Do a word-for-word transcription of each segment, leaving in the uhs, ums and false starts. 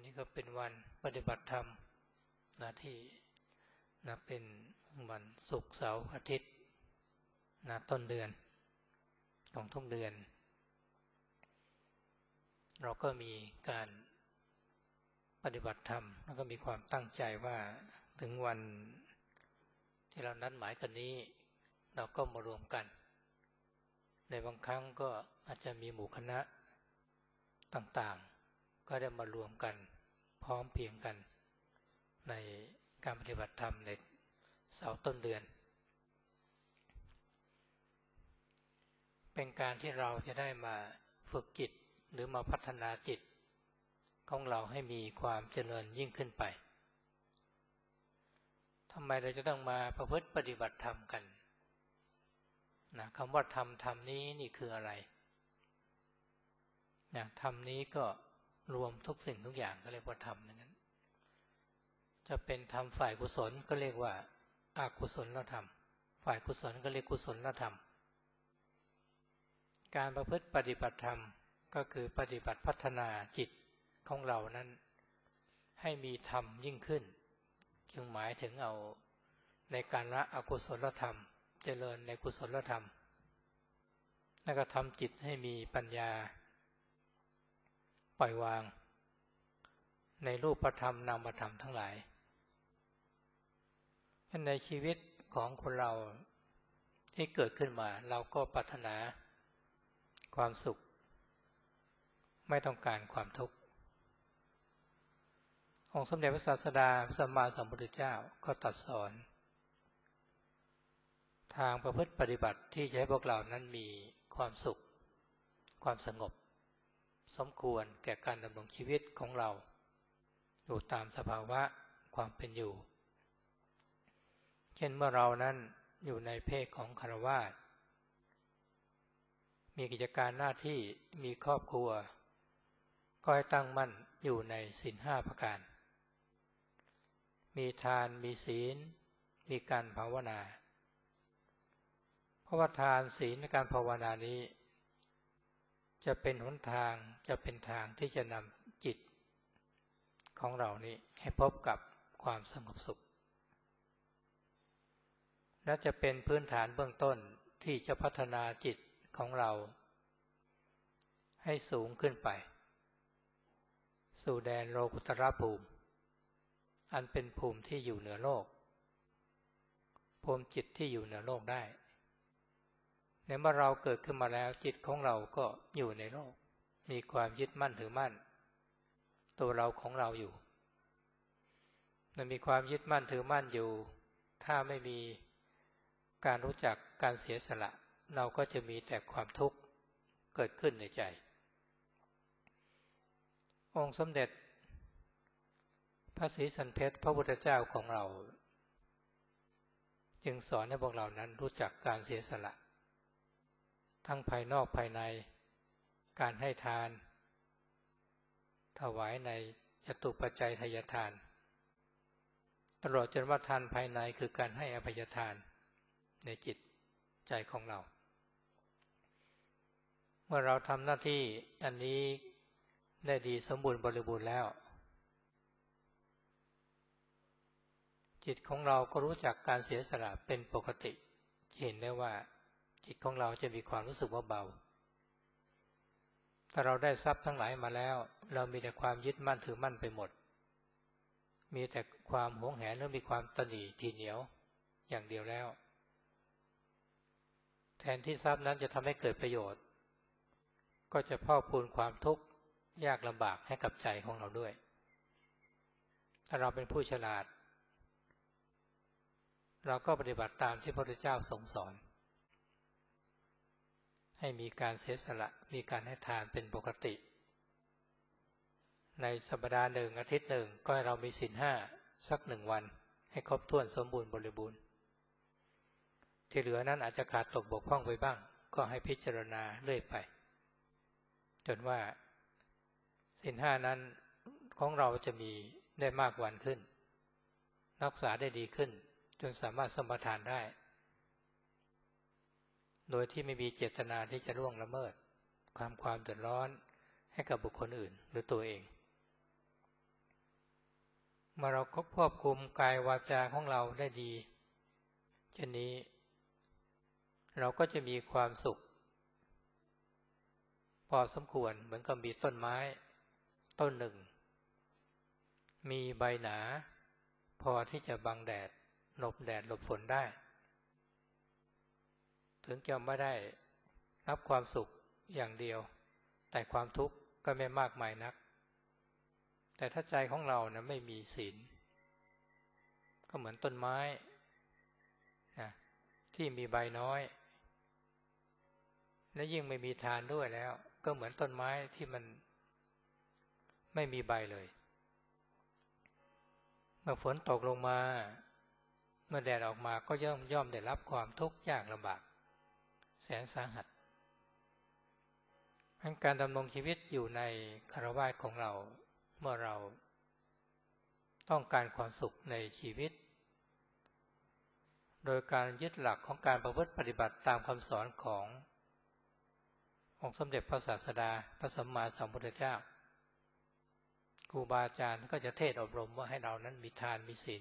นี้ก็เป็นวันปฏิบัติธรรมนะที่นะเป็นวันศุกร์เสาร์อาทิตย์นะต้นเดือนของทุกเดือนเราก็มีการปฏิบัติธรรมแล้วก็มีความตั้งใจว่าถึงวันที่เรานัดหมายกันนี้เราก็มารวมกันในบางครั้งก็อาจจะมีหมู่คณะต่างๆก็ได้มารวมกันพร้อมเพรียงกันในการปฏิบัติธรรมในเสาร์ต้นเดือนเป็นการที่เราจะได้มาฝึกจิตหรือมาพัฒนาจิตของเราให้มีความเจริญยิ่งขึ้นไปทำไมเราจะต้องมาประพฤติปฏิบัติธรรมกันนะคำว่าธรรมธรรมนี้นี่คืออะไรนะธรรมนี้ก็รวมทุกสิ่งทุกอย่างก็เรียกว่าธรรมนั้นจะเป็นธรรมฝ่ายกุศลก็เรียกว่าอกุศลธรรมฝ่ายกุศลก็เรียกกุศลธรรมการประพฤติปฏิบัติธรรมก็คือปฏิบัติพัฒนาจิตของเรานั้นให้มีธรรมยิ่งขึ้นจึงหมายถึงเอาในการละอกุศลธรรมเจริญในกุศลธรรมแล้วก็ทำจิตให้มีปัญญาปล่อยวางในรูปธรรมนามธรรมทั้งหลายในชีวิตของคนเราที่เกิดขึ้นมาเราก็ปรารถนาความสุขไม่ต้องการความทุกข์องค์สมเด็จพระศาสดาพระสัมมาสัมพุทธเจ้าก็ตรัสสอนทางประพฤติปฏิบัติที่จะให้พวกเรานั้นมีความสุขความสงบสมควรแก่การดำรงชีวิตของเราอยู่ตามสภาวะความเป็นอยู่เช่นเมื่อเรานั้นอยู่ในเพศของฆราวาสมีกิจการหน้าที่มีครอบครัวก็ให้ตั้งมั่นอยู่ในศีลห้าประการมีทานมีศีลมีการภาวนาเพราะว่าทานศีลในการภาวนานี้จะเป็นหนทางจะเป็นทางที่จะนำจิตของเรานี้ให้พบกับความสงบสุขและจะเป็นพื้นฐานเบื้องต้นที่จะพัฒนาจิตของเราให้สูงขึ้นไปสู่แดนโลกุตตรภูมิอันเป็นภูมิที่อยู่เหนือโลกภูมิจิตที่อยู่เหนือโลกได้ในเมื่อเราเกิดขึ้นมาแล้วจิตของเราก็อยู่ในโลกมีความยึดมั่นถือมั่นตัวเราของเราอยู่มันมีความยึดมั่นถือมั่นอยู่ถ้าไม่มีการรู้จักการเสียสละเราก็จะมีแต่ความทุกข์เกิดขึ้นในใจองค์สมเด็จพระศรีสันเพชรพระพุทธเจ้าของเราจึงสอนให้พวกเรานั้นรู้จักการเสียสละทั้งภายนอกภายในการให้ทานถวายในจตุปัจจัยทายทานตลอดจนว่าทานภายในคือการให้อภัยทานในจิตใจของเราเมื่อเราทำหน้าที่อันนี้ได้ดีสมบูรณ์บริบูรณ์แล้วจิตของเราก็รู้จักการเสียสละเป็นปกติเห็นได้ว่าจิตของเราจะมีความรู้สึกว่าเบาถ้าเราได้ทรัพย์ทั้งหลายมาแล้วเรามีแต่ความยึดมั่นถือมั่นไปหมดมีแต่ความหวงแหนหรือมีความตนีทีเหนียวอย่างเดียวแล้วแทนที่ทรัพย์นั้นจะทำให้เกิดประโยชน์ก็จะพอกพูนความทุกข์ยากลำบากให้กับใจของเราด้วยถ้าเราเป็นผู้ฉลาดเราก็ปฏิบัติตามที่พระพุทธเจ้าทรงสอนให้มีการเสียสละมีการให้ทานเป็นปกติในสัปดาห์หนึ่งอาทิตย์หนึ่งก็ให้เรามีศีลห้าสักหนึ่งวันให้ครบถ้วนสมบูรณ์บริบูรณ์ที่เหลือนั้นอาจจะขาดตกบกพร่องไปบ้างก็ให้พิจารณาเรื่อยไปจนว่าศีลห้านั้นของเราจะมีได้มากวันขึ้นรักษาได้ดีขึ้นจนสามารถสมทานได้โดยที่ไม่มีเจตนาที่จะล่วงละเมิดความความเดือดร้อนให้กับบุคคลอื่นหรือตัวเองเมื่อเราควบคุมกายวาจาของเราได้ดีเช่นนี้เราก็จะมีความสุขพอสมควรเหมือนกับมีต้นไม้ต้นหนึ่งมีใบหนาพอที่จะบังแดดหลบแดดหลบฝนได้ถึงจะไม่ได้รับความสุขอย่างเดียวแต่ความทุกข์ก็ไม่มากมายนักแต่ถ้าใจของเรานะไม่มีศีลก็เหมือนต้นไม้นะที่มีใบน้อยและยิ่งไม่มีทานด้วยแล้วก็เหมือนต้นไม้ที่มันไม่มีใบเลยเมื่อฝนตกลงมาเมื่อแดดออกมาก็ย่อมย่อมได้รับความทุกข์ยากลำบากแสนสาหัสการดำรงชีวิตอยู่ในคฤหัสถ์ของเราเมื่อเราต้องการความสุขในชีวิตโดยการยึดหลักของการประพฤติปฏิบัติตามคำสอนขององค์สมเด็จพระศาสดาพระสัมมาสัมพุทธเจ้าครูบาอาจารย์ก็จะเทศน์อบรมว่าให้เรานั้นมีทานมีศีล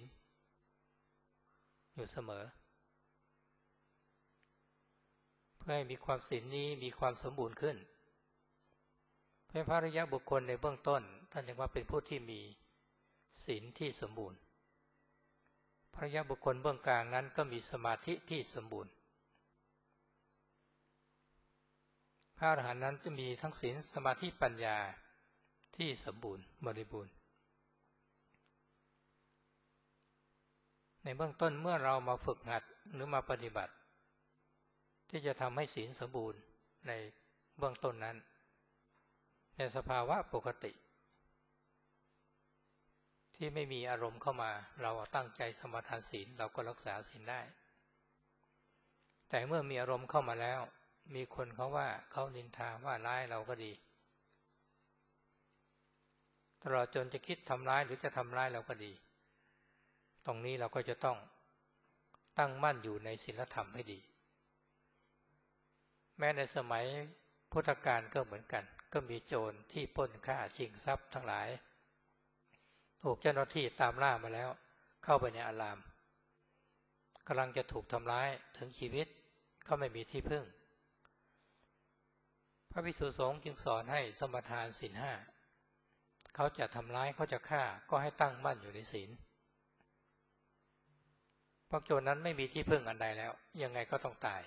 อยู่เสมอเพื่อให้มีความศีลนี้มีความสมบูรณ์ขึ้นเป็นพระอริยบุคคลในเบื้องต้นท่านเรียกว่าเป็นผู้ที่มีศีลที่สมบูรณ์พระอริยบุคคลเบื้องกลางนั้นก็มีสมาธิที่สมบูรณ์พระอรหันต์นั้นจะมีทั้งศีลสมาธิปัญญาที่สมบูรณ์บริบูรณ์ในเบื้องต้นเมื่อเรามาฝึกหัดหรือมาปฏิบัติที่จะทำให้ศีลสมบูรณ์ในเบื้องต้นนั้นในสภาวะปกติที่ไม่มีอารมณ์เข้ามาเราตั้งใจสมาทานศีลเราก็รักษาศีลได้แต่เมื่อมีอารมณ์เข้ามาแล้วมีคนเขาว่าเขานินทาว่าร้ายเราก็ดีตลอดจนจะคิดทำร้ายหรือจะทำร้ายเราก็ดีตรงนี้เราก็จะต้องตั้งมั่นอยู่ในศีลธรรมให้ดีแม้ในสมัยพุทธกาลก็เหมือนกันก็มีโจรที่ปล้นฆ่าชิงทรัพย์ทั้งหลายถูกเจ้าหน้าที่ตามล่ามาแล้วเข้าไปในอารามกำลังจะถูกทำร้ายถึงชีวิตเขาไม่มีที่พึ่งพระภิกษุสงฆ์จึงสอนให้สมทานศีลห้าเขาจะทำร้ายเขาจะฆ่าก็ให้ตั้งมั่นอยู่ในศีลเพราะโจรนั้นไม่มีที่พึ่งอันใดแล้วยังไงก็ต้องตาย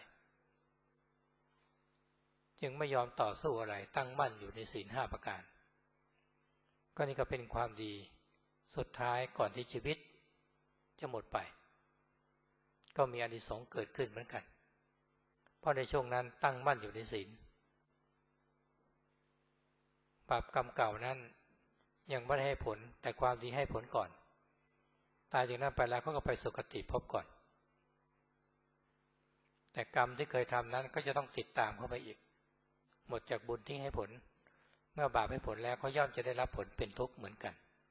จึงไม่ยอมต่อสู้อะไรตั้งมั่นอยู่ในศีลห้าประการก็นี่ก็เป็นความดีสุดท้ายก่อนที่ชีวิตจะหมดไปก็มีอานิสงส์เกิดขึ้นเหมือนกันเพราะในช่วงนั้นตั้งมั่นอยู่ในศีลบาปกรรมเก่านั้นยังไม่ได้ให้ผลแต่ความดีให้ผลก่อนตายจากนั้นไปแล้วก็ไปสุคติภพก่อนแต่กรรมที่เคยทำนั้นก็จะต้องติดตามเข้าไปอีกหมดจากบุญที่ให้ผลเมื่อบาปให้ผลแล้วเขาย่อมจะได้รับผลเป็นทุกข์เหมือนกัน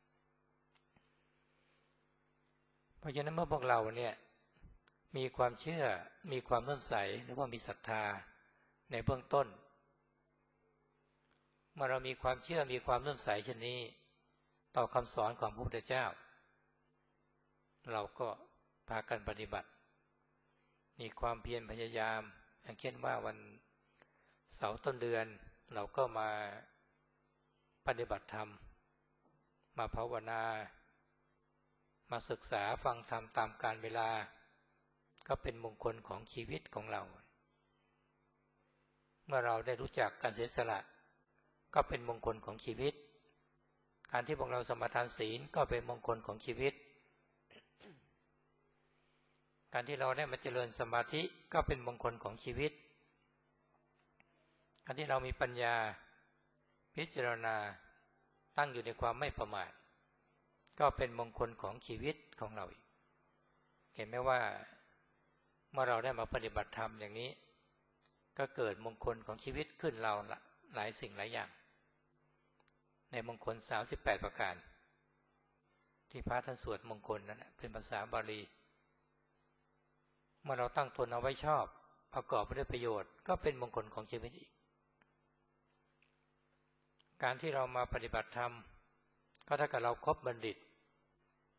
เพราะฉะนั้นเมื่อพวกเราเนี่ยมีความเชื่อมีความเลื่อมใสหรือว่ามีศรัทธาในเบื้องต้นเมื่อเรามีความเชื่อมีความเลื่อมใสเช่นนี้ต่อคำสอนของพระพุทธเจ้าเราก็พากันปฏิบัติมีความเพียรพยายามอย่างเช่นว่าวันเสาร์ต้นเดือนเราก็มาปฏิบัติธรรมมาภาวนามาศึกษาฟังธรรมตามกาลเวลาก็เป็นมงคลของชีวิตของเราเมื่อเราได้รู้จักการเสียสละก็เป็นมงคลของชีวิตการที่พวกเราสมาทานศีลก็เป็นมงคลของชีวิตการที่เราได้มาเจริญสมาธิก็เป็นมงคลของชีวิตการที่เรามีปัญญาพิจารณาตั้งอยู่ในความไม่ประมาทก็เป็นมงคลของชีวิตของเราอีกเห็นไหมว่าเมื่อเราได้มาปฏิบัติธรรมอย่างนี้ก็เกิดมงคลของชีวิตขึ้นเราหลายสิ่งหลายอย่างในมงคลสามสิบแปดประการที่พระท่านสวดมงคลนั้นเป็นภาษาบาลีเมื่อเราตั้งตนเอาไว้ชอบประกอบไปด้วยประโยชน์ก็เป็นมงคลของชีวิตอีกการที่เรามาปฏิบัติธรรมก็ถ้ากับเราครบบัณฑิต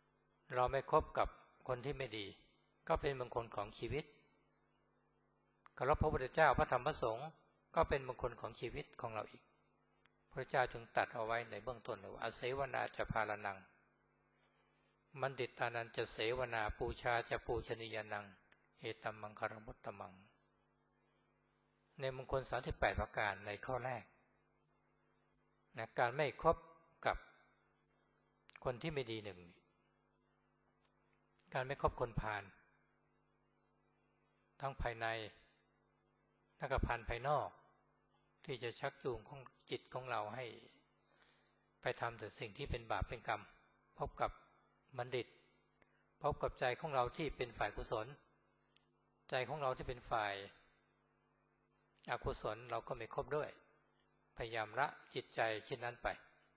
เราไม่คบกับคนที่ไม่ดีก็เป็นมงคลของชีวิตเคารพพระพุทธเจ้าพระธรรมพระสงฆ์ก็เป็นมงคลของชีวิตของเราอีกพระเจ้าจึงตัดเอาไว้ในเบื้องต้นว่าอาเสวนาจะพาลนังบัณฑิตานันจะเสวนาปูชาจะปูชนียานังเอตัมมังคารมุตตมังในมงคลสามสิบแปดประการในข้อแรกนะการไม่คบกับคนที่ไม่ดีหนึ่งการไม่คบคนพาลทั้งภายในและก็พาลภายนอกที่จะชักจูงของจิตของเราให้ไปทำแต่สิ่งที่เป็นบาปเป็นกรรมพบกับบัณฑิตพบกับใจของเราที่เป็นฝ่ายกุศลใจของเราที่เป็นฝ่ายอกุศลเราก็ไม่คบด้วยพยายามละจิตใจเช่นนั้นไป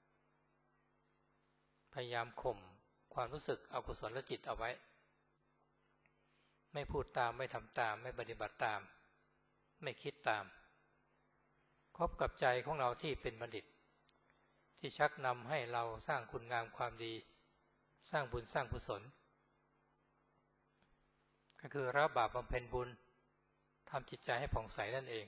พยายามข่มความรู้สึกอกุศลจิตเอาไว้ไม่พูดตามไม่ทำตามไม่ปฏิบัติตามไม่คิดตามคบกับใจของเราที่เป็นบัณฑิตที่ชักนำให้เราสร้างคุณงามความดีสร้างบุญสร้างกุศลก็คือละบาปบำเพ็ญบุญทำจิตใจให้ผ่องใสนั่นเอง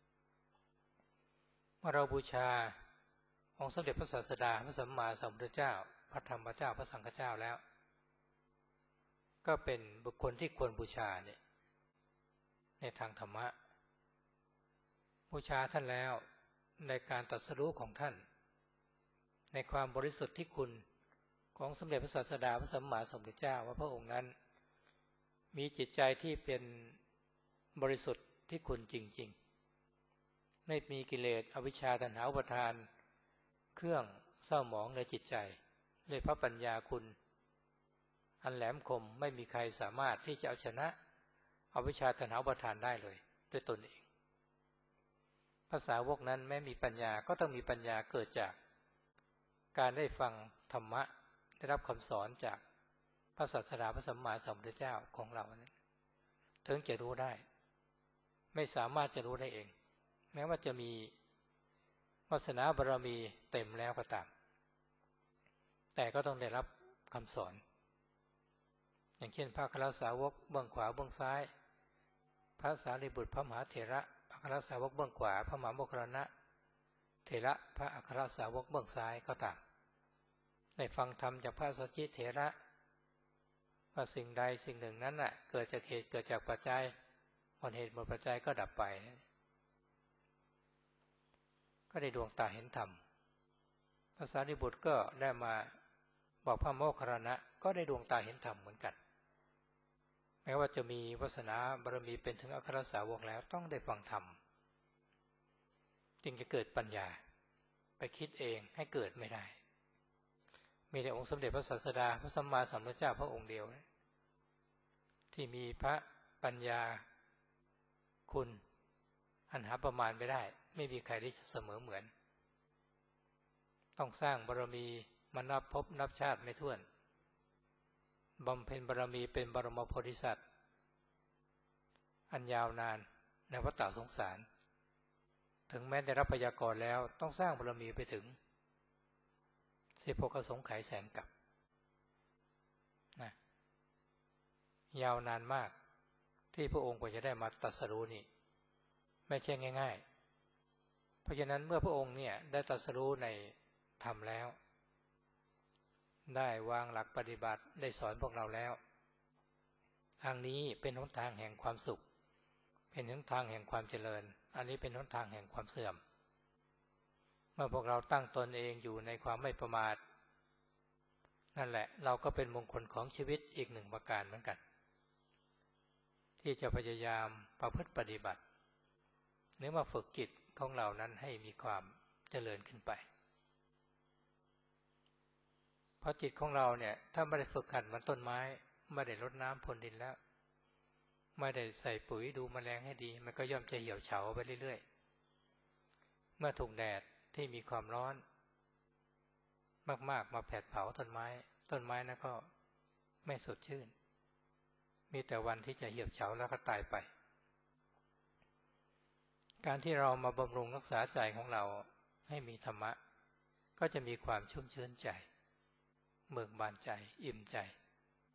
เมื่อเราบูชาองค์สมเด็จพระศาสดาพระสัมมาสัมพุทธเจ้าพระธรรมเจ้าพระสังฆเจ้าแล้วก็เป็นบุคคลที่ควรบูชาเนี่ยในทางธรรมะบูชาท่านแล้วในการตรัสรู้ของท่านในความบริสุทธิ์ที่คุณของสมเด็จพระศาสดาพระสัมมาสัมพุทธเจ้าว่าพระองค์นั้นมีจิตใจที่เป็นบริสุทธิ์ที่คุณจริงๆไม่มีกิเลสอวิชชาตัณหาอุปาทานเครื่องเศร้าหมองในจิตใจด้วยพระปัญญาคุณอันแหลมคมไม่มีใครสามารถที่จะเอาชนะอวิชชาตัณหาอุปาทานได้เลยด้วยตนเองภาษาวกนั้นแม้มีปัญญาก็ต้องมีปัญญาเกิดจากการได้ฟังธรรมะได้รับคำสอนจากพระศาสดาพระสัมมาสัมพุทธเจ้าของเรานั้นถึงจะรู้ได้ไม่สามารถจะรู้ได้เองแม้ว่าจะมีวาสนาบารมีเต็มแล้วก็ตามแต่ก็ต้องได้รับคำสอนอย่างเช่นพระอัครสาวกเบื้องขวาเบื้องซ้ายพระสารีบุตรพระมหาเถระอัครสาวกเบื้องขวาพระมหาโมคคัลลานะเถระพระอัครสาวกเบื้องซ้ายก็ตามได้ฟังธรรมจากพระสัจจิเถระว่าสิ่งใดสิ่งหนึ่งนั้นน่ะเกิดจากเหตุเกิดจากปัจจัยหมดเหตุหมดปัจจัยก็ดับไปก็ได้ดวงตาเห็นธรรมพระสารีบุตรก็ได้มาบอกพระโมคคัลลานะก็ได้ดวงตาเห็นธรรมเหมือนกันแม้ว่าจะมีวาสนาบารมีเป็นถึงอัครสาวกแล้วต้องได้ฟังธรรมจึงจะเกิดปัญญาไปคิดเองให้เกิดไม่ได้มีแต่องค์สมเด็จพระศาสดาพระสัมมาสัมพุทธเจ้าพระองค์เดียวที่มีพระปัญญาคุณอันหาประมาณไม่ได้ไม่มีใครที่จะเสมอเหมือนต้องสร้างบารมีมานับพบนับชาติไม่ถ้วนบำเพ็ญบารมีเป็นบรมโพธิสัตว์อันยาวนานในวัฏฏะสงสารถึงแม้ได้รับพยากรณ์แล้วต้องสร้างบารมีไปถึงสิบหกอสงไขยแสนกับนะยาวนานมากที่พระองค์กว่าจะได้มาตรัสรู้นี่ไม่ใช่ง่ายๆเพราะฉะนั้นเมื่อพระองค์เนี่ยได้ตรัสรู้ในธรรมแล้วได้วางหลักปฏิบัติได้สอนพวกเราแล้วทางนี้เป็นหนทางแห่งความสุขเป็นหนทางแห่งความเจริญอันนี้เป็นหนทางแห่งความเสื่อมเมื่อพวกเราตั้งตนเองอยู่ในความไม่ประมาทนั่นแหละเราก็เป็นมงคลของชีวิตอีกหนึ่งประการเหมือนกันที่จะพยายามประพฤติปฏิบัติหรือมาฝึกจิตของเรานั้นให้มีความเจริญขึ้นไปเพราะจิตของเราเนี่ยถ้าไม่ได้ฝึกหัดเหมือนต้นไม้ไม่ได้รดน้ำพรวนดินแล้วไม่ได้ใส่ปุ๋ยดูแมลงให้ดีมันก็ย่อมจะเหี่ยวเฉาไปเรื่อยๆเมื่อถูกแดดที่มีความร้อนมากๆมาแผดเผาต้นไม้ต้นไม้นั้นก็ไม่สดชื่นมีแต่วันที่จะเหี่ยวเฉาแล้วก็ตายไปการที่เรามาบำรุงรักษาใจของเราให้มีธรรมะก็จะมีความชุ่มชื้นใจเบิกบานใจอิ่มใจ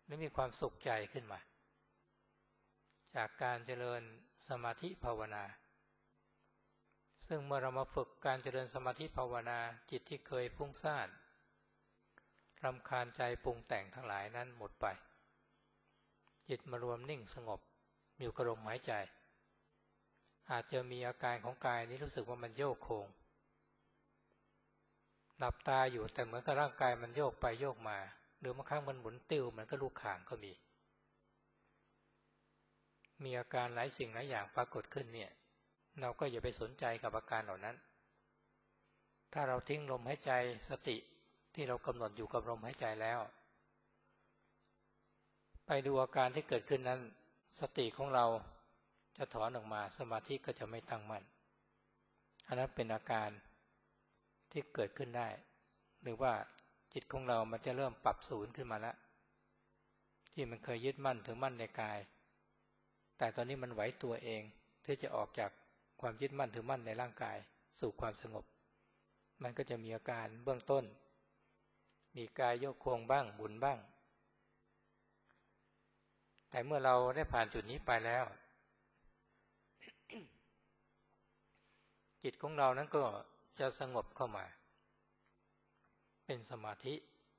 รือมีความสุขใจขึ้นมาจากการเจริญสมาธิภาวนาซึ่งเมื่อเรามาฝึกการเจริญสมาธิภาวนาจิตที่เคยฟุ้งซ่านรำคาญใจปรุงแต่งทั้งหลายนั้นหมดไปจิตมารวมนิ่งสงบอยู่กับลมหายใจอาจจะมีอาการของกายนี้รู้สึกว่ามันโยกโคงหลับตาอยู่แต่เหมือนกับร่างกายมันโยกไปโยกมาหรือบางครั้งมันหมุนติ้วเหมือนกับลูกข่างก็มีมีอาการหลายสิ่งหลายอย่างปรากฏขึ้นเนี่ยเราก็อย่าไปสนใจกับอาการเหล่านั้นถ้าเราทิ้งลมหายใจสติที่เรากำหนดอยู่กับลมหายใจแล้วไปดูอาการที่เกิดขึ้นนั้นสติของเราจะถอนออกมาสมาธิก็จะไม่ตั้งมั่นอันนั้นเป็นอาการที่เกิดขึ้นได้หรือว่าจิตของเรามันจะเริ่มปรับศูนย์ขึ้นมาแล้วที่มันเคยยึดมั่นถือมั่นในกายแต่ตอนนี้มันไหวตัวเองที่จะออกจากความยึดมั่นถือมั่นในร่างกายสู่ความสงบมันก็จะมีอาการเบื้องต้นมีกายโยกโคงบ้างหมุนบ้างแต่เมื่อเราได้ผ่านจุดนี้ไปแล้ว จิตของเรานั้นก็จะสงบเข้ามาเป็นสมาธิ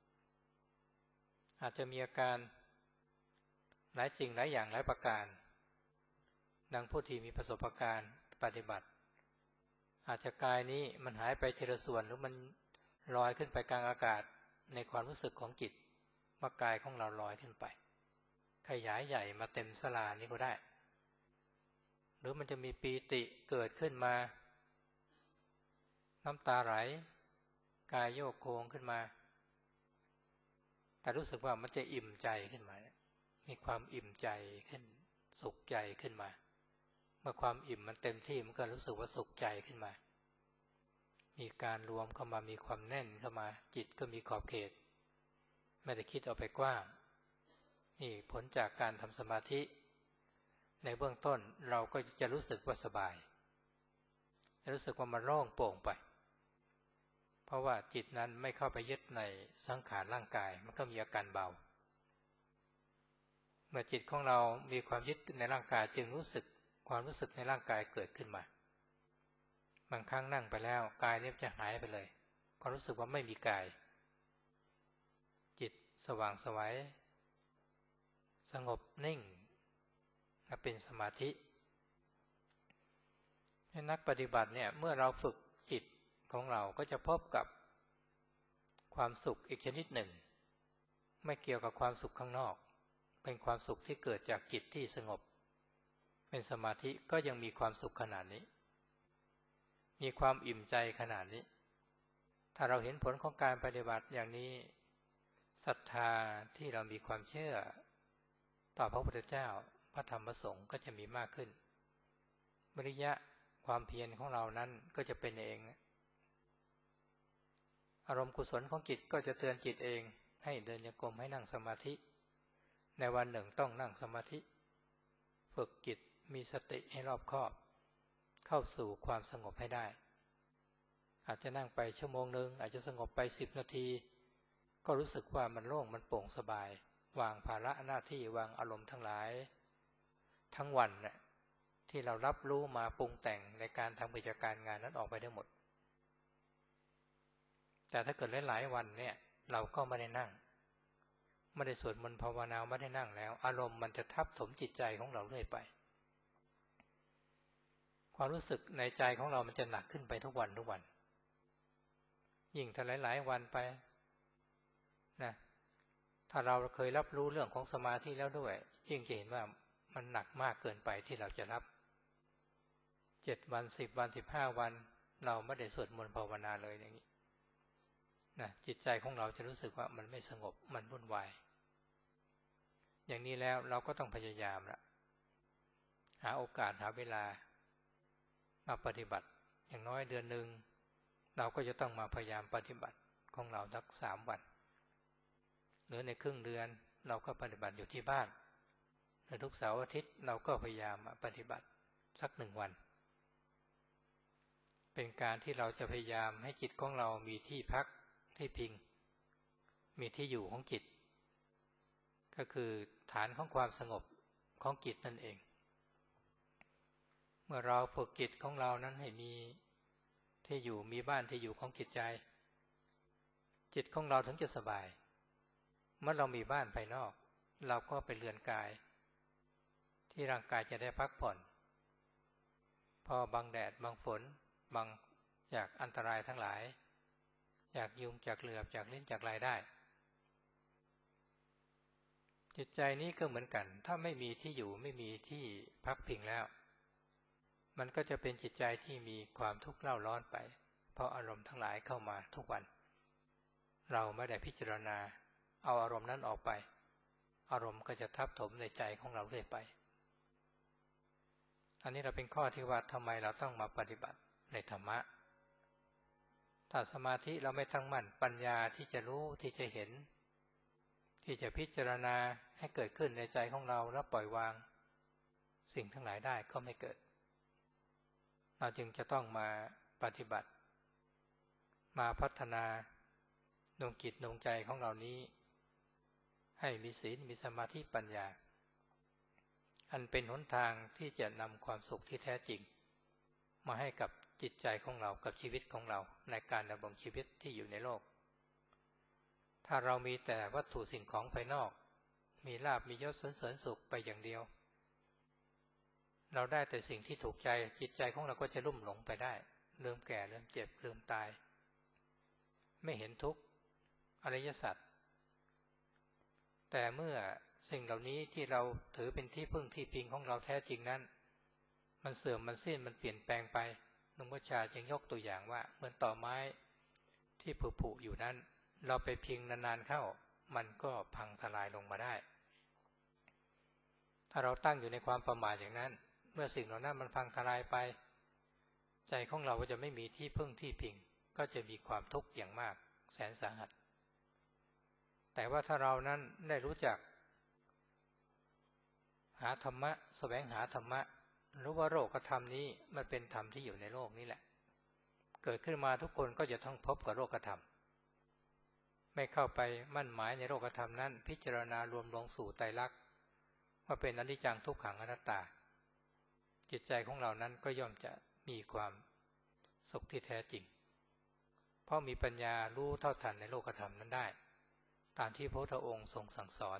อาจจะมีอาการหลายสิ่งหลายอย่างหลายประการดังผู้ที่มีประสบการณ์ปฏิบัติอาจจะกายนี้มันหายไปทีละส่วนหรือมันลอยขึ้นไปกลางอากาศในความรู้สึกของจิตว่ากายของเราลอยขึ้นไปขยายใหญ่มาเต็มศาลานี้ก็ได้หรือมันจะมีปีติเกิดขึ้นมาน้ำตาไหลกายโยกโคงขึ้นมาแต่รู้สึกว่ามันจะอิ่มใจขึ้นมามีความอิ่มใจขึ้นสุขใจขึ้นมาเมื่อความอิ่มมันเต็มที่มันก็รู้สึกว่าสุขใจขึ้นมามีการรวมเข้ามามีความแน่นเข้ามาจิตก็มีขอบเขตไม่ได้คิดออกไปกว้างนี่ผลจากการทำสมาธิในเบื้องต้นเราก็จะรู้สึกว่าสบายจะรู้สึกว่ามันโล่งโปร่งไปเพราะว่าจิตนั้นไม่เข้าไปยึดในสังขารร่างกายมันก็มีอาการเบาเมื่อจิตของเรามีความยึดในร่างกายจึงรู้สึกความรู้สึกในร่างกายเกิดขึ้นมาบางครั้งนั่งไปแล้วกายเนี่ยจะหายไปเลยความรู้สึกว่าไม่มีกายจิตสว่างไสวสงบนิ่งเป็นสมาธินักปฏิบัติเนี่ยเมื่อเราฝึกจิตของเราก็จะพบกับความสุขอีกชนิดหนึ่งไม่เกี่ยวกับความสุขข้างนอกเป็นความสุขที่เกิดจากจิตที่สงบเป็นสมาธิก็ยังมีความสุขขนาดนี้มีความอิ่มใจขนาดนี้ถ้าเราเห็นผลของการปฏิบัติอย่างนี้ศรัทธาที่เรามีความเชื่อต่อพระพุทธเจ้าพระธรรมพระสงฆ์ก็จะมีมากขึ้นวิริยะความเพียรของเรานั้นก็จะเป็นเองอารมณ์กุศลของจิตก็จะเตือนจิตเองให้เดินโยกมให้นั่งสมาธิในวันหนึ่งต้องนั่งสมาธิฝึกจิตมีสติให้รอบคอบเข้าสู่ความสงบให้ได้อาจจะนั่งไปชั่วโมงนึงอาจจะสงบไปสิบนาทีก็รู้สึกว่ามันโล่งมันโปร่งสบายวางภาระหน้าที่วางอารมณ์ทั้งหลายทั้งวันน่ะที่เรารับรู้มาปรุงแต่งในการทำกิจการงานนั้นออกไปได้หมดแต่ถ้าเกิดหลายๆวันเนี่ยเราก็ไม่ได้นั่งไม่ได้สวดมนต์ภาวนาไม่ได้นั่งแล้วอารมณ์มันจะทับถมจิตใจของเราเรื่อยไปความรู้สึกในใจของเรามันจะหนักขึ้นไปทุกวันทุกวันยิ่งถ้าหลายๆวันไปนะถ้าเราเคยรับรู้เรื่องของสมาธิแล้วด้วยยิ่งจะเห็นว่ามันหนักมากเกินไปที่เราจะรับเจ็ดวันสิบวันสิบห้าวันเราไม่ได้สวดมนต์ภาวนาเลยอย่างนี้นะจิตใจของเราจะรู้สึกว่ามันไม่สงบมันวุ่นวายอย่างนี้แล้วเราก็ต้องพยายามละหาโอกาสหาเวลามาปฏิบัติอย่างน้อยเดือนหนึ่งเราก็จะต้องมาพยายามปฏิบัติของเราสักสามวันหรือในครึ่งเดือนเราก็ปฏิบัติอยู่ที่บ้านในทุกเสาร์อาทิตย์เราก็พยายามปฏิบัติสักหนึ่งวันเป็นการที่เราจะพยายามให้จิตของเรามีที่พักที่พิงมีที่อยู่ของจิตก็คือฐานของความสงบของจิตนั่นเองเมื่อเราฝึกจิตของเรานั้นให้มีที่อยู่มีบ้านที่อยู่ของจิตใจจิตของเราถึงจะสบายเมื่อเรามีบ้านภายนอกเราก็เป็นเรือนกายที่ร่างกายจะได้พักผ่อนพอบังแดดบังฝนบังจากอันตรายทั้งหลายจากยุงจากเหลือบจากลิ้นจากลายได้จิตใจนี้ก็เหมือนกันถ้าไม่มีที่อยู่ไม่มีที่พักพิงแล้วมันก็จะเป็นจิตใจที่มีความทุกข์เล่าร้อนไปเพราะอารมณ์ทั้งหลายเข้ามาทุกวันเราไม่ได้พิจารณาเอาอารมณ์นั้นออกไปอารมณ์ก็จะทับถมในใจของเราเรื่อยไปอันนี้เราเป็นข้อที่ว่าทำไมเราต้องมาปฏิบัติในธรรมะถ้าสมาธิเราไม่ตั้งมั่นปัญญาที่จะรู้ที่จะเห็นที่จะพิจารณาให้เกิดขึ้นในใจของเราแล้วปล่อยวางสิ่งทั้งหลายได้ก็ไม่เกิดเราจึงจะต้องมาปฏิบัติมาพัฒนาดวงจิตดวงใจของเรานี้ให้มีศีลมีสมาธิปัญญาอันเป็นหนทางที่จะนำความสุขที่แท้จริงมาให้กับจิตใจของเรากับชีวิตของเราในการดำรงชีวิตที่อยู่ในโลกถ้าเรามีแต่วัตถุสิ่งของภายนอกมีลาภมียศสรรเสริญสุขไปอย่างเดียวเราได้แต่สิ่งที่ถูกใจจิตใจของเราก็จะลุ่มหลงไปได้ลืมแก่ลืมเจ็บลืมตายไม่เห็นทุกข์อริยสัจแต่เมื่อสิ่งเหล่านี้ที่เราถือเป็นที่พึ่งที่พิงของเราแท้จริงนั้นมันเสื่อมมันสิ้นมันเปลี่ยนแปลงไปหลวงพ่อชาจึงยกตัวอย่างว่าเหมือนต่อไม้ที่ผุๆอยู่นั้นเราไปพิงนานๆเข้ามันก็พังทลายลงมาได้ถ้าเราตั้งอยู่ในความประมาทอย่างนั้นเมื่อสิ่งเหล่านั้นมันพังทลายไปใจของเราก็จะไม่มีที่พึ่งที่พิงก็จะมีความทุกข์อย่างมากแสนสาหัสแต่ว่าถ้าเรานั้นได้รู้จักหาธรรมะแสวงหาธรรมะรู้ว่าโลกธรรมนี้มันเป็นธรรมที่อยู่ในโลกนี้แหละเกิดขึ้นมาทุกคนก็จะต้องพบกับโลกธรรมไม่เข้าไปมั่นหมายในโลกธรรมนั้นพิจารณารวมลงสู่ไตรลักษณ์ว่าเป็นอนิจจังทุกขังอนัตตาจิตใจของเรานั้นก็ย่อมจะมีความสุขที่แท้จริงเพราะมีปัญญารู้เท่าทันในโลกธรรมนั้นได้ตามที่พระพุทธองค์ทรงสั่งสอน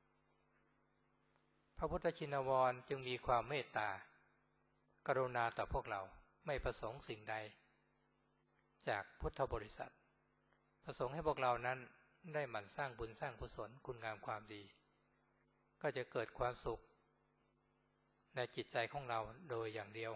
พระพุทธชินวรจึงมีความเมตตากรุณาต่อพวกเราไม่ประสงค์สิ่งใดจากพุทธบริษัทประสงค์ให้พวกเรานั้นได้หมั่นสร้างบุญสร้างกุศลคุณงามความดีก็จะเกิดความสุขในจิตใจของเราโดยอย่างเดียว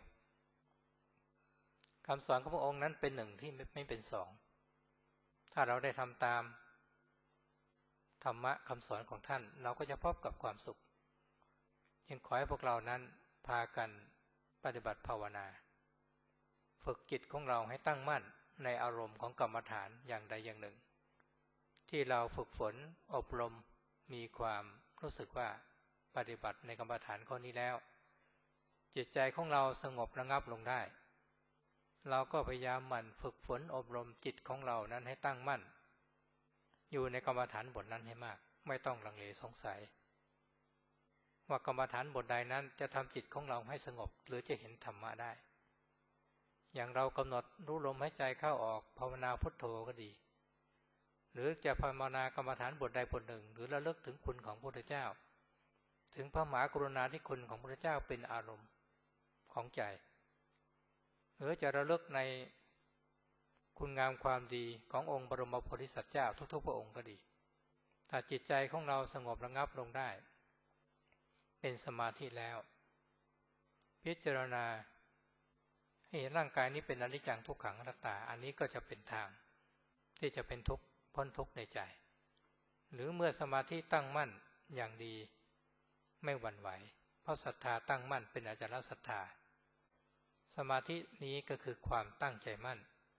คำสอนของพระองค์นั้นเป็นหนึ่งที่ไม่เป็นสองถ้าเราได้ทำตามธรรมะคำสอนของท่านเราก็จะพบกับความสุขจึงขอให้พวกเรานั้นพากันปฏิบัติภาวนาฝึกจิตของเราให้ตั้งมั่นในอารมณ์ของกรรมฐานอย่างใดอย่างหนึ่งที่เราฝึกฝนอบรมมีความรู้สึกว่าปฏิบัติในกรรมฐานข้อนี้แล้วจิตใจของเราสงบระงับลงได้เราก็พยายามหมั่นฝึกฝนอบรมจิตของเรานั้นให้ตั้งมั่นอยู่ในกรรมฐานบทนั้นให้มากไม่ต้องลังเลสงสัยว่ากรรมฐานบทใดนั้นจะทำจิตของเราให้สงบหรือจะเห็นธรรมะได้อย่างเรากำหนดรู้ลมหายใจเข้าออกภาวนาพุทโธก็ดีหรือจะภาวนากรรมฐานบทใดบทหนึ่งหรือระลึกถึงคุณของพระพุทธเจ้าถึงพระมหากรุณาธิคุณของพระพุทธเจ้าเป็นอารมณ์ของใจหรือจะระลึกในคุณงามความดีขององค์บรมโพธิสัตว์เจ้าทุกๆพระองค์ก็ดีถ้าจิตใจของเราสงบระงับลงได้เป็นสมาธิแล้วพิจารณาให้เห็นร่างกายนี้เป็นอนิจจังทุกขังอนัตตาอันนี้ก็จะเป็นทางที่จะเป็นทุกข์พ้นทุกข์ในใจหรือเมื่อสมาธิตั้งมั่นอย่างดีไม่หวั่นไหวเพราะศรัทธาตั้งมั่นเป็นอจารศรัทธาสมาธินี้ก็คือความตั้งใจมั่น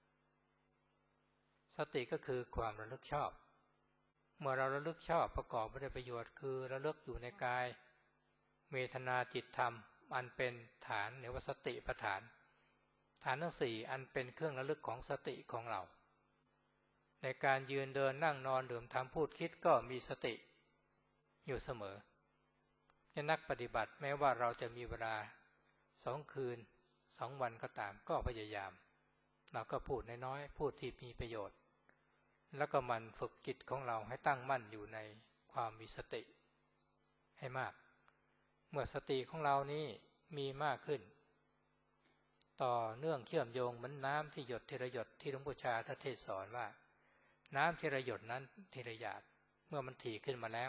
สติก็คือความระลึกชอบเมื่อเราระลึกชอบประกอบด้วยประโยชน์คือระลึกอยู่ในกายเวทนาจิตธรรมอันเป็นฐานหรือว่าสติปัฏฐานฐานทั้งสี่อันเป็นเครื่องระลึกของสติของเราในการยืนเดินนั่งนอนดื่มทำพูดคิดก็มีสติอยู่เสมอจะนักปฏิบัติแม้ว่าเราจะมีเวลาสองคืนสองวันก็ตามก็พยายามเราก็พูดน้อยๆพูดที่มีประโยชน์แล้วก็มันฝึกจิตของเราให้ตั้งมั่นอยู่ในความมีสติให้มากเมื่อสติของเรานี้มีมากขึ้นต่อเนื่องเชื่อมโยงเหมือนน้ำที่หยดทีละหยดที่หลวงปู่ชาท่านเทศสอนว่าน้ำทีละหยดนั้นทีละหยาดเมื่อมันถี่ขึ้นมาแล้ว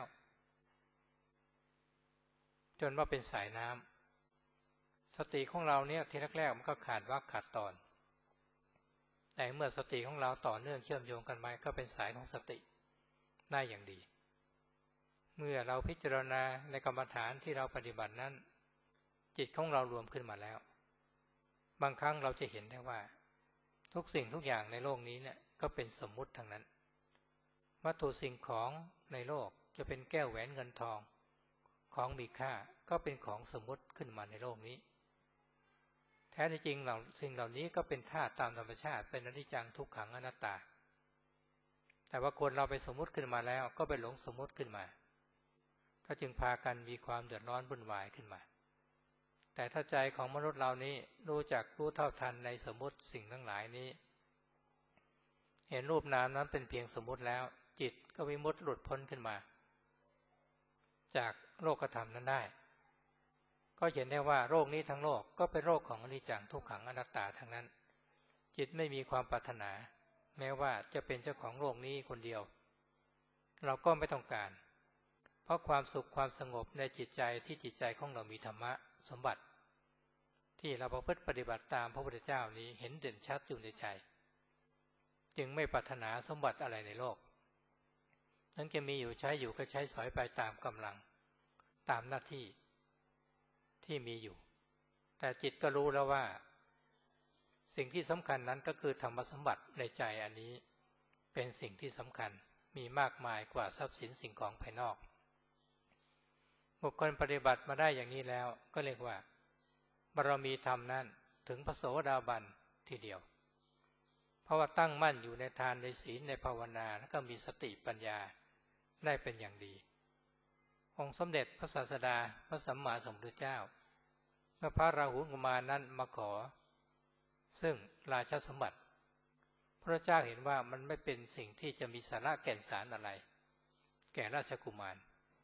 จนว่าเป็นสายน้ำสติของเราเนี่ยทีแรกๆมันก็ขาดวรรคขาดตอนแต่เมื่อสติของเราต่อเนื่องเชื่อมโยงกันไปก็เป็นสายของสติได้อย่างดีเมื่อเราพิจารณาในกรรมฐานที่เราปฏิบัตินั้นจิตของเรารวมขึ้นมาแล้วบางครั้งเราจะเห็นได้ว่าทุกสิ่งทุกอย่างในโลกนี้เนี่ยก็เป็นสมมุติทั้งนั้นวัตถุสิ่งของในโลกจะเป็นแก้วแหวนเงินทองของมีค่าก็เป็นของสมมุติขึ้นมาในโลกนี้แท้ที่จริงเราสิ่งเหล่านี้ก็เป็นธาตุตามธรรมชาติเป็นอนิจจังทุกขังอนัตตาแต่ว่าคนเราไปสมมุติขึ้นมาแล้วก็ไปหลงสมมุติขึ้นมาก็จึงพากันมีความเดือดร้อนวุ่นวายขึ้นมาแต่ถ้าใจของมนุษย์เรานี้รู้จักรู้เท่าทันในสมมุติสิ่งทั้งหลายนี้เห็นรูปนามนั้นเป็นเพียงสมมุติแล้วจิตก็วิมุตติหลุดพ้นขึ้นมาจากโลกธรรมนั้นได้ก็เห็นได้ว่าโรคนี้ทั้งโลกก็เป็นโรคของอนิจจังทุกขังอนัตตาทั้งนั้นจิตไม่มีความปรารถนาแม้ว่าจะเป็นเจ้าของโรคนี้คนเดียวเราก็ไม่ต้องการเพราะความสุขความสงบในจิตใจที่จิตใจของเรามีธรรมะสมบัติที่เราประพฤติปฏิบัติตามพระพุทธเจ้านี้เห็นเด่นชัดอยู่ในใจจึงไม่ปรารถนาสมบัติอะไรในโลกทั้งจะมีอยู่ใช้อยู่ก็ใช้สอยไปตามกำลังตามหน้าที่ที่มีอยู่แต่จิตก็รู้แล้วว่าสิ่งที่สำคัญนั้นก็คือธรรมสมบัติในใจอันนี้เป็นสิ่งที่สำคัญมีมากมายกว่าทรัพย์สินสิ่งของภายนอกบุคคลปฏิบัติมาได้อย่างนี้แล้วก็เรียกว่าบารมีธรรมนั้นถึงพระโสดาบันทีเดียวเพราะว่าตั้งมั่นอยู่ในทานในศีลในภาวนาแล้วก็มีสติปัญญาได้เป็นอย่างดีองค์สมเด็จพระศาสดาพระสัมมาสัมพุทธเจ้าเมื่อพระราหุลกุมารนั้นมาขอซึ่งราชสมบัติพระเจ้าเห็นว่ามันไม่เป็นสิ่งที่จะมีสาระแก่นสารอะไรแก่ราชกุมาร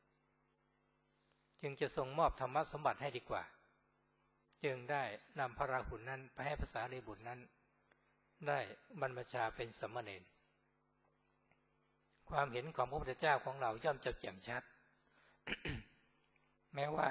จึงจะทรงมอบธรรมสมบัติให้ดีกว่าจึงได้นำพระราหุลนั้นไปให้ภาษาลีบุตรนั้นได้บรรพชาเป็นสมณเณรความเห็นของพระพุทธเจ้าของเราย่อมจะแจ่มชัด แม้ว่า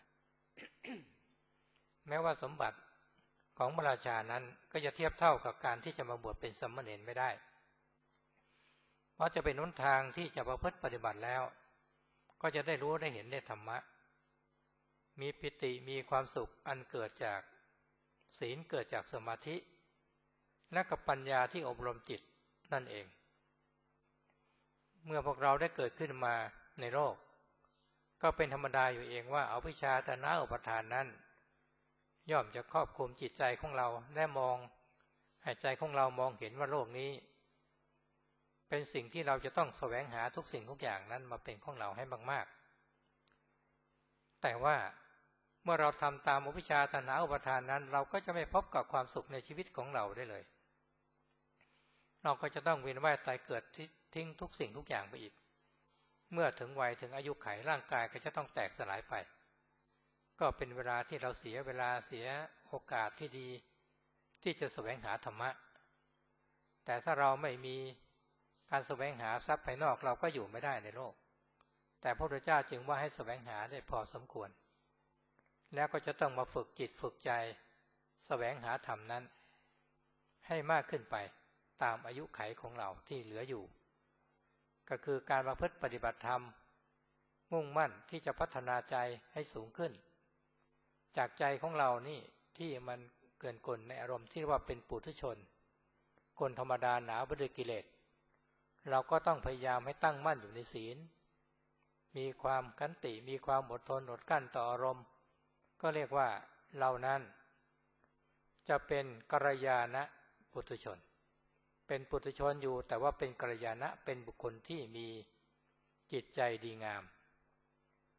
แม้ว่าสมบัติของพระราชานั้นก็จะเทียบเท่ากับการที่จะมาบวชเป็นสมณเณรไม่ได้เพราะจะเป็นหนทางที่จะประพฤติปฏิบัติแล้วก็จะได้รู้ได้เห็นได้ธรรมะมีปิติมีความสุขอันเกิดจากศีลเกิดจากสมาธิและกับปัญญาที่อบรมจิตนั่นเองเมื่อพวกเราได้เกิดขึ้นมาในโลกก็เป็นธรรมดาอยู่เองว่าอวิชชาตัณหาอุปาทานนั้นย่อมจะครอบคลุมจิตใจของเราและมองให้ใจของเรามองเห็นว่าโลกนี้เป็นสิ่งที่เราจะต้องแสวงหาทุกสิ่งทุกอย่างนั้นมาเป็นของเราให้มากๆแต่ว่าเมื่อเราทำตามอวิชชาตัณหาอุปาทานนั้นเราก็จะไม่พบกับความสุขในชีวิตของเราได้เลยเราก็จะต้องเวียนว่ายตายเกิดทิ้งทุกสิ่งทุกอย่างไปอีกเมื่อถึงวัยถึงอายุไขร่างกายก็จะต้องแตกสลายไปก็เป็นเวลาที่เราเสียเวลาเสียโอกาสที่ดีที่จะแสวงหาธรรมะแต่ถ้าเราไม่มีการแสวงหาทรัพย์ภายนอกเราก็อยู่ไม่ได้ในโลกแต่พระพุทธเจ้าจึงว่าให้แสวงหาได้พอสมควรแล้วก็จะต้องมาฝึกจิตฝึกใจแสวงหาธรรมนั้นให้มากขึ้นไปตามอายุไขของเราที่เหลืออยู่ก็คือการประพฤติปฏิบัติธรรมมุ่งมั่นที่จะพัฒนาใจให้สูงขึ้นจากใจของเรานี่ที่มันเกินกลในอารมณ์ที่ว่าเป็นปุถุชนคนธรรมดาหนาไปด้วยกิเลสเราก็ต้องพยายามให้ตั้งมั่นอยู่ในศีลมีความขันติมีความอดทนอดกลั้นต่ออารมณ์ก็เรียกว่าเรานั้นจะเป็นกัลยาณปุถุชนเป็นปุถุชนอยู่แต่ว่าเป็นกัลยาณะเป็นบุคคลที่มีจิตใจดีงาม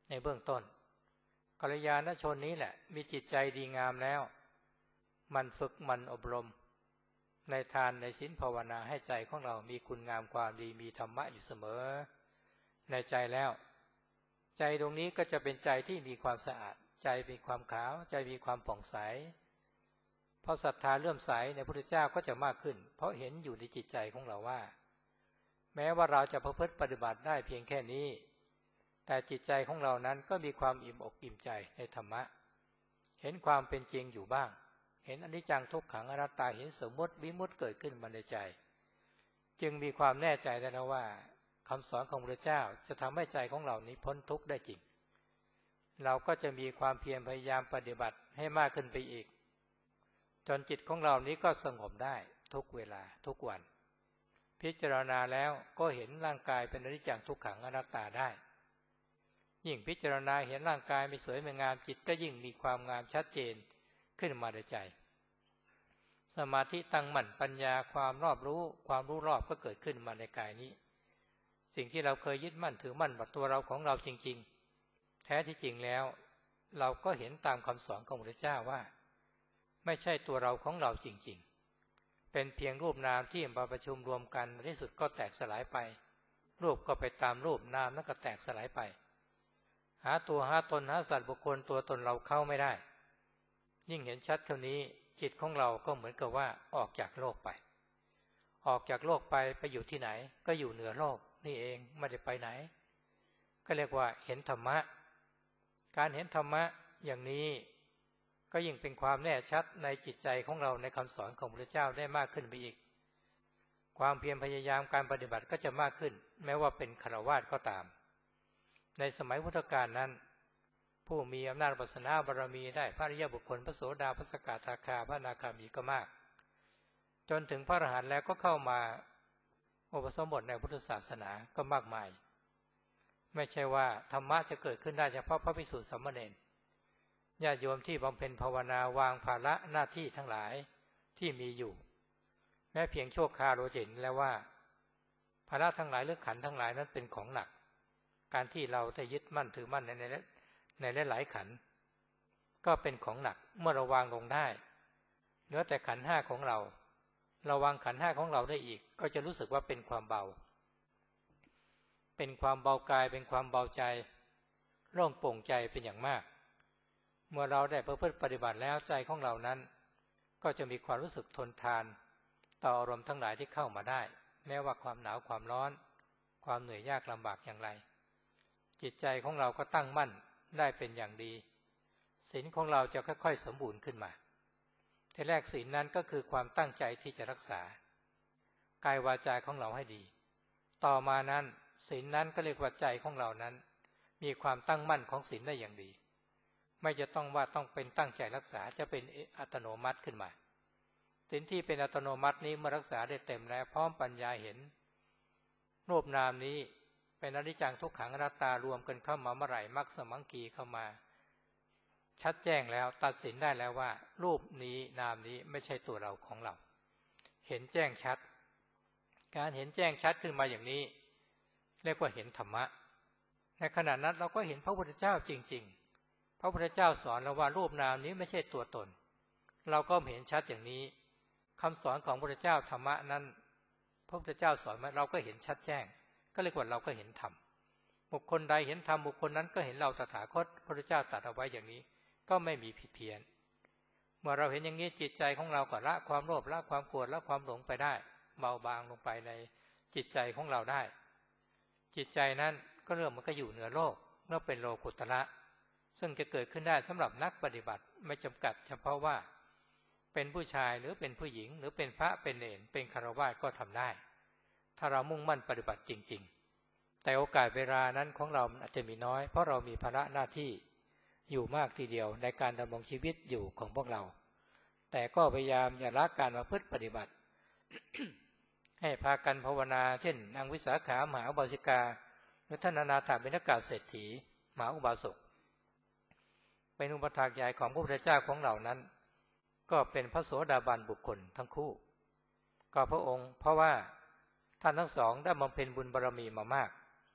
ในเบื้องต้นกัลยาณชนนี้แหละมีจิตใจดีงามแล้วมันฝึกมันอบรมในทานในศีลภาวนาให้ใจของเรามีคุณงามความดีมีธรรมะอยู่เสมอในใจแล้วใจตรงนี้ก็จะเป็นใจที่มีความสะอาดใจมีความขาวใจมีความผ่องใสเพราะศรัทธาเลื่อมใสในพระพุทธเจ้าก็จะมากขึ้นเพราะเห็นอยู่ในจิตใจของเราว่าแม้ว่าเราจะประพฤติปฏิบัติได้เพียงแค่นี้แต่จิตใจของเรานั้นก็มีความอิ่มอกอิ่มใจในธรรมะเห็นความเป็นจริงอยู่บ้างเห็นอนิจจังทุกขังอนัตตาเห็นสมมติวิมุตติเกิดขึ้นมาในใจจึงมีความแน่ใจได้แล้วว่าคำสอนของพระเจ้าจะทำให้ใจของเรานี้พ้นทุกข์ได้จริงเราก็จะมีความเพียรพยายามปฏิบัติให้มากขึ้นไปอีกจนจิตของเรานี้ก็สงบได้ทุกเวลาทุกวันพิจารณาแล้วก็เห็นร่างกายเป็นอนิจจังทุกขังอนัตตาได้ยิ่งพิจารณาเห็นร่างกายไม่สวยไม่งามจิตก็ยิ่งมีความงามชัดเจนขึ้นมาในใจสมาธิตั้งมั่นปัญญาความรอบรู้ความรู้รอบก็เกิดขึ้นมาในกายนี้สิ่งที่เราเคยยึดมั่นถือมั่นว่าตัวเราของเราจริงๆแท้ที่จริงแล้วเราก็เห็นตามคำสอนของพระเจ้าว่าไม่ใช่ตัวเราของเราจริงๆเป็นเพียงรูปนามที่มาประชุมรวมกันในที่สุดก็แตกสลายไปรูปก็ไปตามรูปนามแล้วก็แตกสลายไปหาตัวหาตนหาสัตว์บุคคลตัวตนเราเข้าไม่ได้ยิ่งเห็นชัดเท่านี้จิตของเราก็เหมือนกับว่าออกจากโลกไปออกจากโลกไปไปอยู่ที่ไหนก็อยู่เหนือโลกนี่เองไม่ได้ไปไหนก็เรียกว่าเห็นธรรมะการเห็นธรรมะอย่างนี้ก็ยิ่งเป็นความแน่ชัดในจิตใจของเราในคำสอนของพระเจ้าได้มากขึ้นไปอีกความเพียรพยายามการปฏิบัติก็จะมากขึ้นแม้ว่าเป็นฆราวาสก็ตามในสมัยพุทธกาลนั้นผู้มีอำนาจปัสนาบารมีได้พระอริยบุคคลพระโสดาพระสกทาคาพระอนาคามีก็มากจนถึงพระอรหันต์แล้วก็เข้ามาอุปสมบทในพุทธศาสนาก็มากมายไม่ใช่ว่าธรรมะจะเกิดขึ้นได้เฉพาะพระภิกษุสามเณรญาติโยมที่บำเพ็ญภาวนาวางภาระหน้าที่ทั้งหลายที่มีอยู่แม้เพียงชั่วคราวเราเห็นแล้วว่าภาระทั้งหลายหรือขันธ์ทั้งหลายนั้นเป็นของหนักการที่เราได้ยึดมั่นถือมั่นในในหลายๆขันธ์ก็เป็นของหนักเมื่อเราวางลงได้เหลือแต่ขันธ์ห้าของเราเราวางขันธ์ห้าของเราได้อีกก็จะรู้สึกว่าเป็นความเบาเป็นความเบากายเป็นความเบาใจโล่งโปร่งใจเป็นอย่างมากเมื่อเราได้ประพฤติปฏิบัติแล้วใจของเรานั้นก็จะมีความรู้สึกทนทานต่ออารมณ์ทั้งหลายที่เข้ามาได้แม้ว่าความหนาวความร้อนความเหนื่อยยากลำบากอย่างไรจิตใจของเราก็ตั้งมั่นได้เป็นอย่างดีศีลของเราจะค่อยๆสมบูรณ์ขึ้นมาทีแรกศีลนั้นก็คือความตั้งใจที่จะรักษากายวาจาของเราให้ดีต่อมานั้นศีลนั้นก็เรียกว่าใจของเรานั้นมีความตั้งมั่นของศีลได้อย่างดีไม่จะต้องว่าต้องเป็นตั้งใจรักษาจะเป็นอัตโนมัติขึ้นมาศีลที่เป็นอัตโนมัตินี้เมื่อรักษาได้เต็มแล้วพร้อมปัญญาเห็นรูปนามนี้เป็นอนิจจังทุกขังอนัตตารวมกันเข้ามาเมื่อไหร่มรรคสมังคีเข้ามาชัดแจ้งแล้วตัดสินได้แล้วว่ารูปนี้นามนี้ไม่ใช่ตัวเราของเราเห็นแจ้งชัดการเห็นแจ้งชัดขึ้นมาอย่างนี้เรียกว่าเห็นธรรมะในขณะนั้นเราก็เห็นพระพุทธเจ้าจริงๆพระพุทธเจ้าสอนเราว่ารูปนามนี้ไม่ใช่ตัวตนเราก็เห็นชัดอย่างนี้คำสอนของพระพุทธเจ้าธรรมะนั้นพระพุทธเจ้าสอนมาเราก็เห็นชัดแจ้งก็เรียกว่าเราก็เห็นธรรมบุคคลใดเห็นธรรมบุคคลนั้นก็เห็นเราตถาคตพระพุทธเจ้าตรัสเอาไว้อย่างนี้ก็ไม่มีผิดเพี้ยนเมื่อเราเห็นอย่างนี้จิตใจของเราก็ละความโลภละความโกรธละความหลงไปได้เบาบางลงไปในจิตใจของเราได้จิตใจนั้นก็เริ่มมันก็อยู่เหนือโลกเมื่อเป็นโลกุตระซึ่งจะเกิดขึ้นได้สำหรับนักปฏิบัติไม่จำกัดเฉพาะว่าเป็นผู้ชายหรือเป็นผู้หญิงหรือเป็นพระเป็นเณรเป็นฆราวาสก็ทำได้ถ้าเรามุ่งมั่นปฏิบัติจริงๆแต่โอกาสเวลานั้นของเราอาจจะมีน้อยเพราะเรามีภาระหน้าที่อยู่มากทีเดียวในการดำรงชีวิตอยู่ของพวกเราแต่ก็พยายามอย่าละการประพฤติปฏิบัติ ให้พากันภาวนาเช่นนางวิสาขามหาอุบาสิกาหรือท่านอนาถบิณกเศรษฐีมหาอุบาสกเป็นอุปถากใหญ่ของพระพุทธเจ้าของเรานั้นก็เป็นพระโสดาบันบุคคลทั้งคู่ก็พระองค์เพราะว่าท่านทั้งสองได้บำเพ็ญบุญบารมีมามาก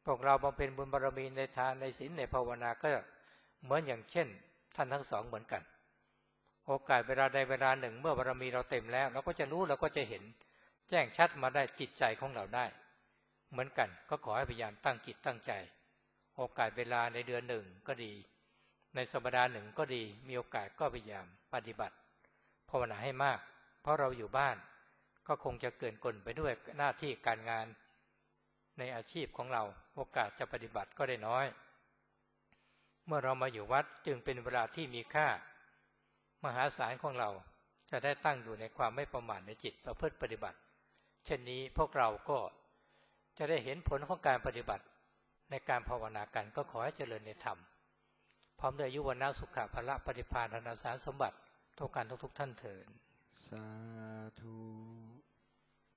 พวกเราบำเพ็ญบุญบารมีในทานในศีลในภาวนาก็เหมือนอย่างเช่นท่านทั้งสองเหมือนกันโอกาสเวลาใดเวลาหนึ่งเมื่อบารมีเราเต็มแล้วเราก็จะรู้เราก็จะเห็นแจ้งชัดมาได้จิตใจของเราได้เหมือนกันก็ขอให้พยายามตั้งจิตตั้งใจโอกาสเวลาในเดือนหนึ่งก็ดีในสัปดาห์หนึ่งก็ดีมีโอกาสก็พยายามปฏิบัติภาวนาให้มากเพราะเราอยู่บ้านก็คงจะเกินกลไปด้วยหน้าที่การงานในอาชีพของเราโอกาสจะปฏิบัติก็ได้น้อยเมื่อเรามาอยู่วัดจึงเป็นเวลาที่มีค่ามหาศาลของเราจะได้ตั้งอยู่ในความไม่ประมาทในจิตประพฤติปฏิบัติเช่นนี้พวกเราก็จะได้เห็นผลของการปฏิบัติในการภาวนากันก็ขอให้เจริญในธรรมพร้อมด้วยอายุวรรณสุขะพละปฏิภาณธนสารสมบัติทุกการทุกๆท่านเถิดสาธุ